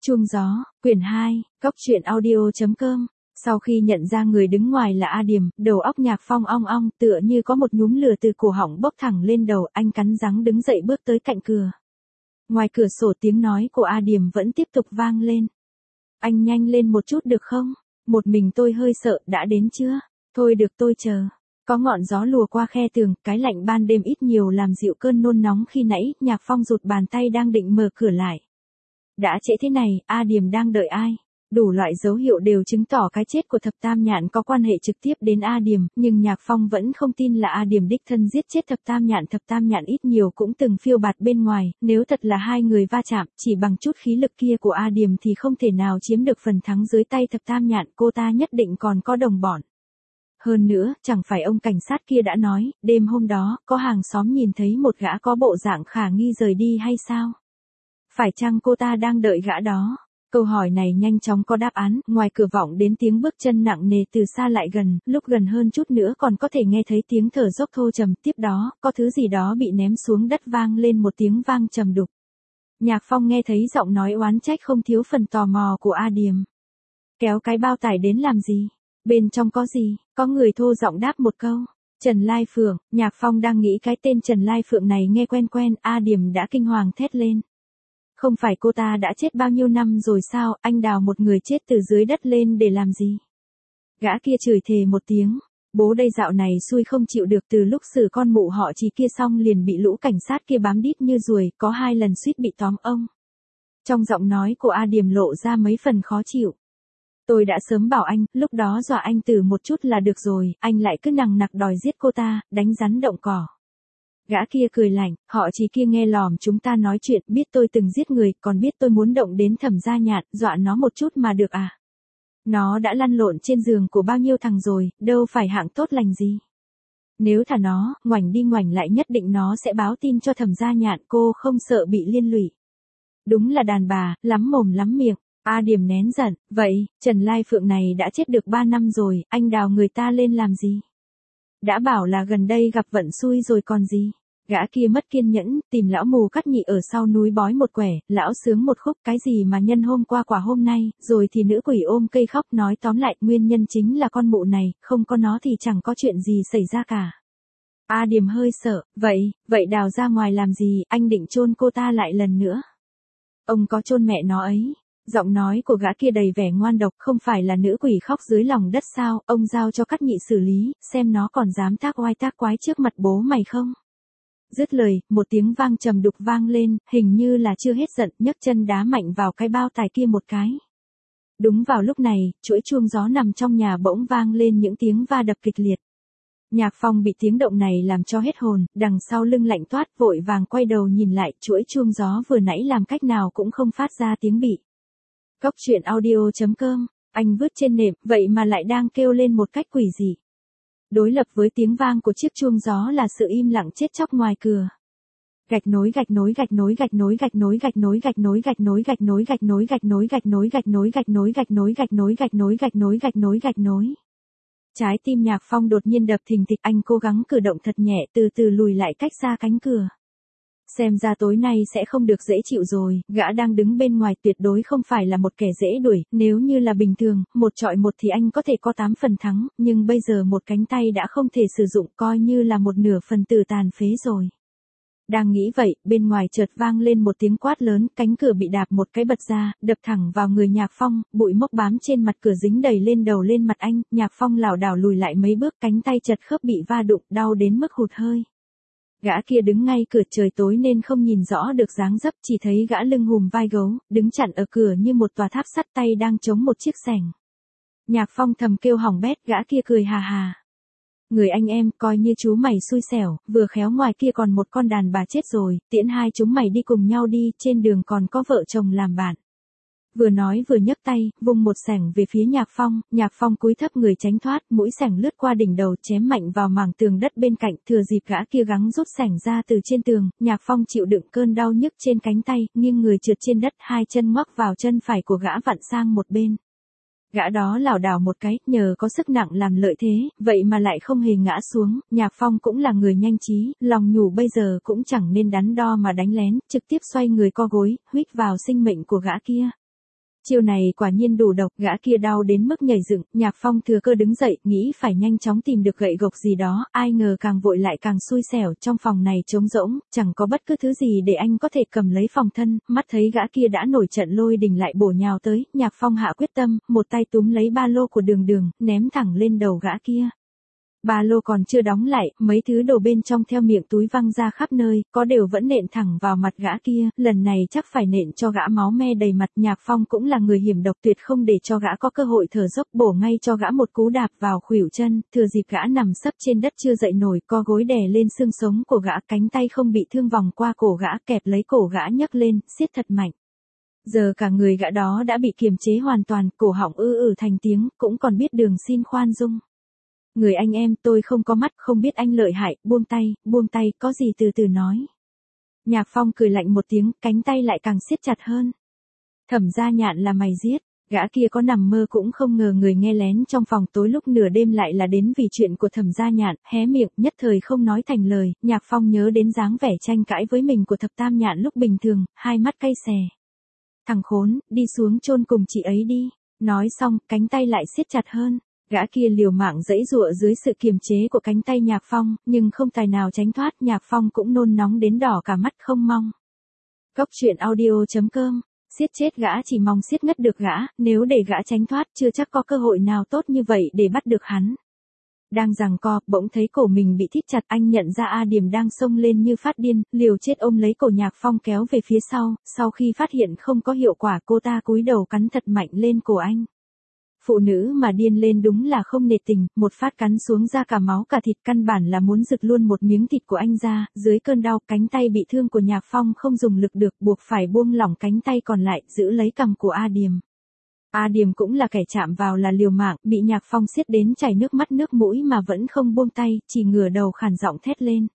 Chuông gió, quyển 2, cốc truyện audio.com. Sau khi nhận ra người đứng ngoài là A Điềm, đầu óc Nhạc Phong ong ong, tựa như có một nhúm lửa từ cổ họng bốc thẳng lên đầu, anh cắn răng đứng dậy bước tới cạnh cửa. Ngoài cửa sổ tiếng nói của A Điềm vẫn tiếp tục vang lên. Anh nhanh lên một chút được không? Một mình tôi hơi sợ, đã đến chưa? Thôi được tôi chờ. Có ngọn gió lùa qua khe tường, cái lạnh ban đêm ít nhiều làm dịu cơn nôn nóng khi nãy, Nhạc Phong rụt bàn tay đang định mở cửa lại. Đã trễ thế này, A Điềm đang đợi ai? Đủ loại dấu hiệu đều chứng tỏ cái chết của Thập Tam Nhạn có quan hệ trực tiếp đến A Điềm, nhưng Nhạc Phong vẫn không tin là A Điềm đích thân giết chết Thập Tam Nhạn. Thập Tam Nhạn ít nhiều cũng từng phiêu bạt bên ngoài, nếu thật là hai người va chạm, chỉ bằng chút khí lực kia của A Điềm thì không thể nào chiếm được phần thắng dưới tay Thập Tam Nhạn, cô ta nhất định còn có đồng bọn. Hơn nữa, chẳng phải ông cảnh sát kia đã nói, đêm hôm đó, có hàng xóm nhìn thấy một gã có bộ dạng khả nghi rời đi hay sao? Phải chăng cô ta đang đợi gã đó? Câu hỏi này nhanh chóng có đáp án, ngoài cửa vọng đến tiếng bước chân nặng nề từ xa lại gần, lúc gần hơn chút nữa còn có thể nghe thấy tiếng thở dốc thô trầm, tiếp đó, có thứ gì đó bị ném xuống đất vang lên một tiếng vang trầm đục. Nhạc Phong nghe thấy giọng nói oán trách không thiếu phần tò mò của A Điềm. Kéo cái bao tải đến làm gì? Bên trong có gì? Có người thô giọng đáp một câu. Trần Lai Phượng. Nhạc Phong đang nghĩ cái tên Trần Lai Phượng này nghe quen quen, A Điềm đã kinh hoàng thét lên. Không phải cô ta đã chết bao nhiêu năm rồi sao, anh đào một người chết từ dưới đất lên để làm gì? Gã kia chửi thề một tiếng. Bố đây dạo này xui không chịu được, từ lúc xử con mụ họ Chỉ kia xong liền bị lũ cảnh sát kia bám đít như ruồi, có 2 lần suýt bị tóm ông. Trong giọng nói của A Điềm lộ ra mấy phần khó chịu. Tôi đã sớm bảo anh, lúc đó dọa anh từ một chút là được rồi, anh lại cứ nằng nặc đòi giết cô ta, đánh rắn động cỏ. Gã kia cười lạnh, họ Chỉ kia nghe lòm chúng ta nói chuyện, biết tôi từng giết người, còn biết tôi muốn động đến Thẩm Gia Nhạn, dọa nó một chút mà được à? Nó đã lăn lộn trên giường của bao nhiêu thằng rồi, đâu phải hạng tốt lành gì. Nếu thả nó, ngoảnh đi ngoảnh lại nhất định nó sẽ báo tin cho Thẩm Gia Nhạn, cô không sợ bị liên lụy. Đúng là đàn bà, lắm mồm lắm miệng. A Điềm nén giận, vậy, Trần Lai Phượng này đã chết được 3 năm rồi, anh đào người ta lên làm gì? Đã bảo là gần đây gặp vận xui rồi còn gì? Gã kia mất kiên nhẫn, tìm lão mù cắt nhị ở sau núi bói một quẻ, lão sướng một khúc, cái gì mà nhân hôm qua quả hôm nay, rồi thì nữ quỷ ôm cây khóc, nói tóm lại, nguyên nhân chính là con mụ này, không có nó thì chẳng có chuyện gì xảy ra cả. A Điềm hơi sợ, vậy đào ra ngoài làm gì, anh định chôn cô ta lại lần nữa? Ông có chôn mẹ nó ấy. Giọng nói của gã kia đầy vẻ ngoan độc, không phải là nữ quỷ khóc dưới lòng đất sao, ông giao cho Cắt Nhị xử lý, xem nó còn dám tác oai tác quái trước mặt bố mày không. Dứt lời, một tiếng vang trầm đục vang lên, hình như là chưa hết giận, nhấc chân đá mạnh vào cái bao tải kia một cái. Đúng vào lúc này, chuỗi chuông gió nằm trong nhà bỗng vang lên những tiếng va đập kịch liệt. Nhạc Phong bị tiếng động này làm cho hết hồn, đằng sau lưng lạnh toát, vội vàng quay đầu nhìn lại, chuỗi chuông gió vừa nãy làm cách nào cũng không phát ra tiếng bị. Cốc truyện audio.com, anh vứt trên nệm, vậy mà lại đang kêu lên một cách quỷ dị. Đối lập với tiếng vang của chiếc chuông gió là sự im lặng chết chóc ngoài cửa. Gạch nối gạch nối gạch nối gạch nối gạch nối gạch nối gạch nối gạch nối gạch nối gạch nối gạch nối gạch nối gạch nối gạch nối gạch nối gạch nối gạch nối gạch nối gạch nối gạch nối. Trái tim Nhạc Phong đột nhiên đập thình thịch, anh cố gắng cử động thật nhẹ, từ từ lùi lại cách xa cánh cửa. Xem ra tối nay sẽ không được dễ chịu rồi, gã đang đứng bên ngoài tuyệt đối không phải là một kẻ dễ đuổi, nếu như là bình thường, 1 chọi 1 thì anh có thể có 8 phần thắng, nhưng bây giờ một cánh tay đã không thể sử dụng, coi như là một nửa phần tử tàn phế rồi. Đang nghĩ vậy, bên ngoài chợt vang lên một tiếng quát lớn, cánh cửa bị đạp một cái bật ra, đập thẳng vào người Nhạc Phong, bụi mốc bám trên mặt cửa dính đầy lên đầu lên mặt anh, Nhạc Phong lảo đảo lùi lại mấy bước, cánh tay chật khớp bị va đụng, đau đến mức hụt hơi. Gã kia đứng ngay cửa, trời tối nên không nhìn rõ được dáng dấp, chỉ thấy gã lưng hùm vai gấu, đứng chặn ở cửa như một tòa tháp sắt, tay đang chống một chiếc xẻng. Nhạc Phong thầm kêu hỏng bét, gã kia cười hà hà. Người anh em, coi như chú mày xui xẻo, vừa khéo ngoài kia còn một con đàn bà chết rồi, tiễn hai chúng mày đi cùng nhau đi, trên đường còn có vợ chồng làm bạn. Vừa nói vừa nhấc tay, vung một xẻng về phía Nhạc Phong cúi thấp người tránh thoát, mũi xẻng lướt qua đỉnh đầu chém mạnh vào mảng tường đất bên cạnh, thừa dịp gã kia gắng rút xẻng ra từ trên tường, Nhạc Phong chịu đựng cơn đau nhức trên cánh tay, nghiêng người trượt trên đất, 2 chân ngoắc vào chân phải của gã vặn sang một bên. Gã đó lảo đảo một cái, nhờ có sức nặng làm lợi thế, vậy mà lại không hề ngã xuống, Nhạc Phong cũng là người nhanh trí, lòng nhủ bây giờ cũng chẳng nên đắn đo mà đánh lén, trực tiếp xoay người co gối, huýt vào sinh mệnh của gã kia. Chiêu này quả nhiên đủ độc, gã kia đau đến mức nhảy dựng, Nhạc Phong thừa cơ đứng dậy, nghĩ phải nhanh chóng tìm được gậy gộc gì đó, ai ngờ càng vội lại càng xui xẻo, trong phòng này trống rỗng, chẳng có bất cứ thứ gì để anh có thể cầm lấy phòng thân, mắt thấy gã kia đã nổi trận lôi đình lại bổ nhào tới, Nhạc Phong hạ quyết tâm, một tay túm lấy ba lô của Đường Đường, ném thẳng lên đầu gã kia. Ba lô còn chưa đóng lại, mấy thứ đồ bên trong theo miệng túi văng ra khắp nơi, có đều vẫn nện thẳng vào mặt gã kia, lần này chắc phải nện cho gã máu me đầy mặt. Nhạc Phong cũng là người hiểm độc, tuyệt không để cho gã có cơ hội thở dốc, bổ ngay cho gã một cú đạp vào khuỷu chân, thừa dịp gã nằm sấp trên đất chưa dậy nổi, co gối đè lên xương sống của gã, cánh tay không bị thương vòng qua cổ gã, kẹp lấy cổ gã nhấc lên, siết thật mạnh. Giờ cả người gã đó đã bị kiềm chế hoàn toàn, cổ họng thành tiếng, cũng còn biết Đường xin khoan dung. Người anh em, tôi không có mắt, không biết anh lợi hại, buông tay, có gì từ từ nói. Nhạc Phong cười lạnh một tiếng, cánh tay lại càng siết chặt hơn. Thẩm Gia Nhạn là mày giết, gã kia có nằm mơ cũng không ngờ người nghe lén trong phòng tối lúc nửa đêm lại là đến vì chuyện của Thẩm Gia Nhạn, hé miệng, nhất thời không nói thành lời. Nhạc Phong nhớ đến dáng vẻ tranh cãi với mình của Thập Tam Nhạn lúc bình thường, hai mắt cay xè. Thằng khốn, đi xuống chôn cùng chị ấy đi. Nói xong, cánh tay lại siết chặt hơn. Gã kia liều mạng giãy giụa dưới sự kiềm chế của cánh tay Nhạc Phong, nhưng không tài nào tránh thoát, Nhạc Phong cũng nôn nóng đến đỏ cả mắt không mong. Cốc truyện audio.com, siết chết gã chỉ mong siết ngất được gã, nếu để gã tránh thoát chưa chắc có cơ hội nào tốt như vậy để bắt được hắn. Đang giằng co, bỗng thấy cổ mình bị thít chặt, anh nhận ra A Điềm đang xông lên như phát điên, liều chết ôm lấy cổ Nhạc Phong kéo về phía sau khi phát hiện không có hiệu quả cô ta cúi đầu cắn thật mạnh lên cổ anh. Phụ nữ mà điên lên đúng là không nể tình, một phát cắn xuống ra cả máu cả thịt, căn bản là muốn rực luôn một miếng thịt của anh ra, dưới cơn đau, cánh tay bị thương của Nhạc Phong không dùng lực được, buộc phải buông lỏng cánh tay còn lại, giữ lấy cằm của A Điềm. A Điềm cũng là kẻ chạm vào là liều mạng, bị Nhạc Phong siết đến chảy nước mắt nước mũi mà vẫn không buông tay, chỉ ngửa đầu khản giọng thét lên.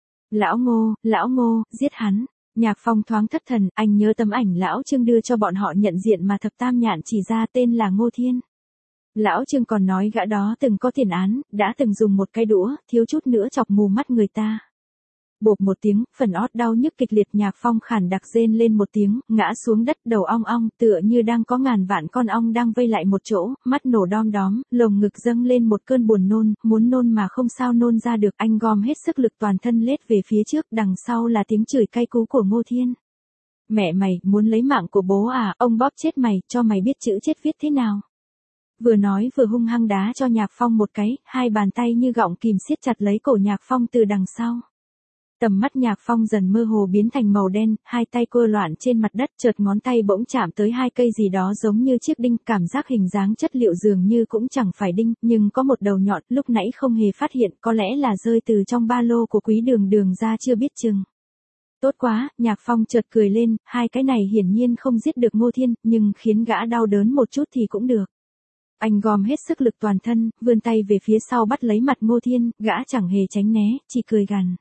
Lão Ngô, giết hắn. Nhạc Phong thoáng thất thần, anh nhớ tấm ảnh lão Trương đưa cho bọn họ nhận diện mà Thập Tam Nhạn chỉ ra, tên là Ngô Thiên. Lão Trương còn nói gã đó từng có tiền án, đã từng dùng một cái đũa, thiếu chút nữa chọc mù mắt người ta. Bộp một tiếng, phần ót đau nhức kịch liệt, Nhạc Phong khản đặc rên lên một tiếng, ngã xuống đất, đầu ong ong, tựa như đang có ngàn vạn con ong đang vây lại một chỗ, mắt nổ đom đóm, lồng ngực dâng lên một cơn buồn nôn, muốn nôn mà không sao nôn ra được, anh gom hết sức lực toàn thân lết về phía trước, đằng sau là tiếng chửi cay cú của Ngô Thiên. Mẹ mày, muốn lấy mạng của bố à, ông bóp chết mày, cho mày biết chữ chết viết thế nào. Vừa nói vừa hung hăng đá cho Nhạc Phong một cái, hai bàn tay như gọng kìm siết chặt lấy cổ Nhạc Phong từ đằng sau. Tầm mắt Nhạc Phong dần mơ hồ biến thành màu đen, hai tay quơ loạn trên mặt đất, chợt ngón tay bỗng chạm tới hai cây gì đó giống như chiếc đinh, cảm giác hình dáng chất liệu dường như cũng chẳng phải đinh, nhưng có một đầu nhọn, lúc nãy không hề phát hiện, có lẽ là rơi từ trong ba lô của Quý Đường Đường ra chưa biết chừng. Tốt quá, Nhạc Phong chợt cười lên, hai cái này hiển nhiên không giết được Ngô Thiên, nhưng khiến gã đau đớn một chút thì cũng được. Anh gom hết sức lực toàn thân, vươn tay về phía sau bắt lấy mặt Ngô Thiên, gã chẳng hề tránh né, chỉ cười gằn.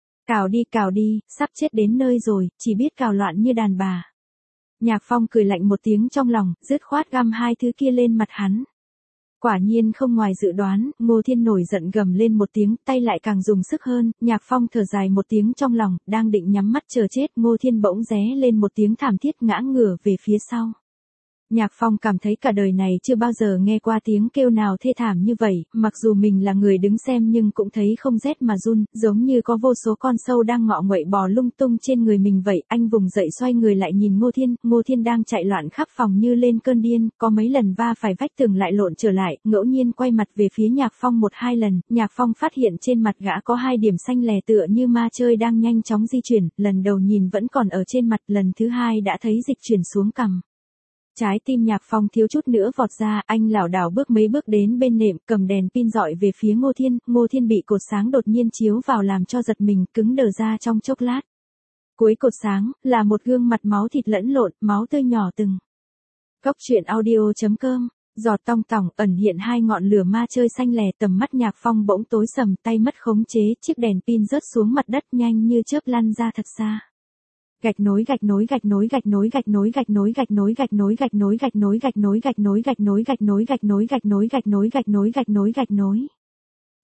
Cào đi, sắp chết đến nơi rồi, chỉ biết cào loạn như đàn bà. Nhạc Phong cười lạnh một tiếng trong lòng, dứt khoát găm hai thứ kia lên mặt hắn. Quả nhiên không ngoài dự đoán, Ngô Thiên nổi giận gầm lên một tiếng, tay lại càng dùng sức hơn, Nhạc Phong thở dài một tiếng trong lòng, đang định nhắm mắt chờ chết, Ngô Thiên bỗng ré lên một tiếng thảm thiết ngã ngửa về phía sau. Nhạc Phong cảm thấy cả đời này chưa bao giờ nghe qua tiếng kêu nào thê thảm như vậy, mặc dù mình là người đứng xem nhưng cũng thấy không rét mà run, giống như có vô số con sâu đang ngọ nguậy bò lung tung trên người mình vậy. Anh vùng dậy xoay người lại nhìn Ngô Thiên đang chạy loạn khắp phòng như lên cơn điên, có mấy lần va phải vách tường lại lộn trở lại, ngẫu nhiên quay mặt về phía Nhạc Phong một hai lần, Nhạc Phong phát hiện trên mặt gã có hai điểm xanh lè tựa như ma chơi đang nhanh chóng di chuyển, lần đầu nhìn vẫn còn ở trên mặt, lần thứ hai đã thấy dịch chuyển xuống cằm. Trái tim Nhạc Phong thiếu chút nữa vọt ra, anh lảo đảo bước mấy bước đến bên nệm, cầm đèn pin dọi về phía Ngô Thiên bị cột sáng đột nhiên chiếu vào làm cho giật mình, cứng đờ ra trong chốc lát. Cuối cột sáng, là một gương mặt máu thịt lẫn lộn, máu tươi nhỏ từng. Cốc truyện audio.com, giọt tong tỏng, ẩn hiện hai ngọn lửa ma chơi xanh lè, tầm mắt Nhạc Phong bỗng tối sầm, tay mất khống chế, chiếc đèn pin rớt xuống mặt đất nhanh như chớp lăn ra thật xa. Gạch nối.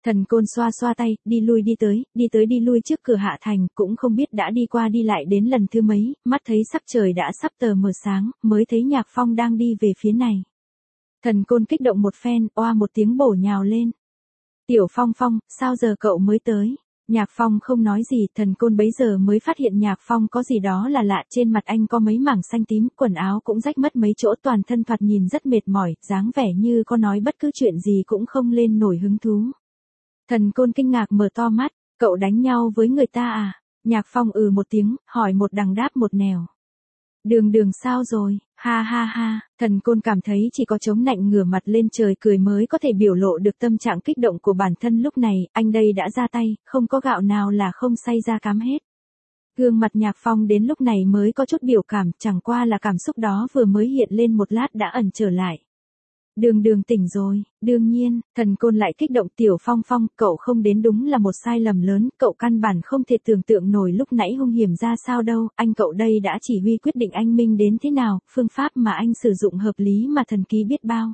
Thần Côn xoa xoa tay, đi tới đi lui trước cửa Hạ Thành, cũng không biết đã đi qua đi lại đến lần thứ mấy, mắt thấy sắc trời đã sắp tờ mờ sáng, mới thấy Nhạc Phong đang đi về phía này. Thần Côn kích động một phen, oa một tiếng bổ nhào lên. Tiểu Phong Phong, sao giờ cậu mới tới? Nhạc Phong không nói gì, Thần Côn bấy giờ mới phát hiện Nhạc Phong có gì đó là lạ, trên mặt anh có mấy mảng xanh tím, quần áo cũng rách mất mấy chỗ, toàn thân thoạt nhìn rất mệt mỏi, dáng vẻ như có nói bất cứ chuyện gì cũng không lên nổi hứng thú. Thần Côn kinh ngạc mở to mắt, cậu đánh nhau với người ta à? Nhạc Phong một tiếng, hỏi một đằng đáp một nẻo. Đường sao rồi, ha ha ha, Thần Côn cảm thấy chỉ có chống nạnh ngửa mặt lên trời cười mới có thể biểu lộ được tâm trạng kích động của bản thân lúc này, anh đây đã ra tay, không có gạo nào là không xay ra cám hết. Gương mặt Nhạc Phong đến lúc này mới có chút biểu cảm, chẳng qua là cảm xúc đó vừa mới hiện lên một lát đã ẩn trở lại. Đường tỉnh rồi, đương nhiên, Thần Côn lại kích động. Tiểu Phong Phong, cậu không đến đúng là một sai lầm lớn, cậu căn bản không thể tưởng tượng nổi lúc nãy hung hiểm ra sao đâu, anh cậu đây đã chỉ huy quyết định anh minh đến thế nào, phương pháp mà anh sử dụng hợp lý mà thần ký biết bao.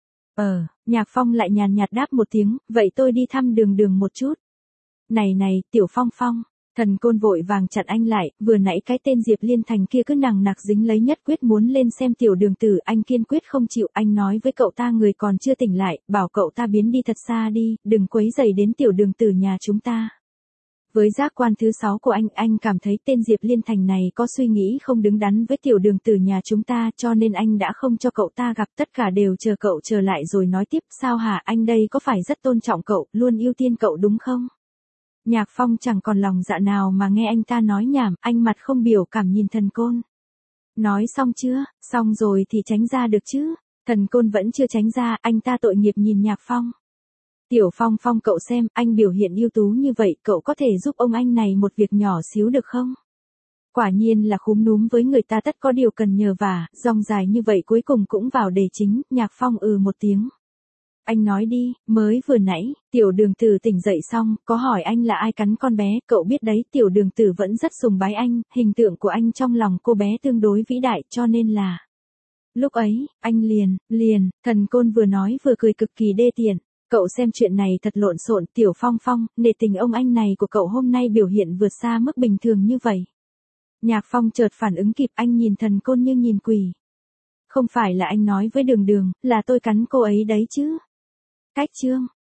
Nhạc Phong lại nhàn nhạt đáp một tiếng, vậy tôi đi thăm đường một chút. Này, Tiểu Phong Phong. Thần Côn vội vàng chặn anh lại, vừa nãy cái tên Diệp Liên Thành kia cứ nằng nặc dính lấy nhất quyết muốn lên xem tiểu đường tử, anh kiên quyết không chịu, anh nói với cậu ta người còn chưa tỉnh lại, bảo cậu ta biến đi thật xa đi, đừng quấy rầy đến tiểu đường tử nhà chúng ta. Với giác quan thứ 6 của anh cảm thấy tên Diệp Liên Thành này có suy nghĩ không đứng đắn với tiểu đường tử nhà chúng ta, cho nên anh đã không cho cậu ta gặp, tất cả đều chờ cậu trở lại rồi nói tiếp. Sao hả, anh đây có phải rất tôn trọng cậu, luôn ưu tiên cậu đúng không? Nhạc Phong chẳng còn lòng dạ nào mà nghe anh ta nói nhảm, anh mặt không biểu cảm nhìn Thần Côn. Nói xong chưa, xong rồi thì tránh ra được chứ. Thần Côn vẫn chưa tránh ra, anh ta tội nghiệp nhìn Nhạc Phong. Tiểu Phong Phong, cậu xem, anh biểu hiện ưu tú như vậy, cậu có thể giúp ông anh này một việc nhỏ xíu được không? Quả nhiên là khúm núm với người ta, tất có điều cần nhờ vả, dòng dài như vậy cuối cùng cũng vào đề chính. Nhạc Phong một tiếng. Anh nói đi, mới vừa nãy, tiểu đường tử tỉnh dậy xong, có hỏi anh là ai cắn con bé, cậu biết đấy, tiểu đường tử vẫn rất sùng bái anh, hình tượng của anh trong lòng cô bé tương đối vĩ đại, cho nên là. Lúc ấy, anh liền, Thần Côn vừa nói vừa cười cực kỳ đê tiện. Cậu xem chuyện này thật lộn xộn, Tiểu Phong Phong, nể tình ông anh này của cậu hôm nay biểu hiện vượt xa mức bình thường như vậy. Nhạc Phong chợt phản ứng kịp, anh nhìn Thần Côn như nhìn quỷ. Không phải là anh nói với đường, là tôi cắn cô ấy đấy chứ. Cách chương.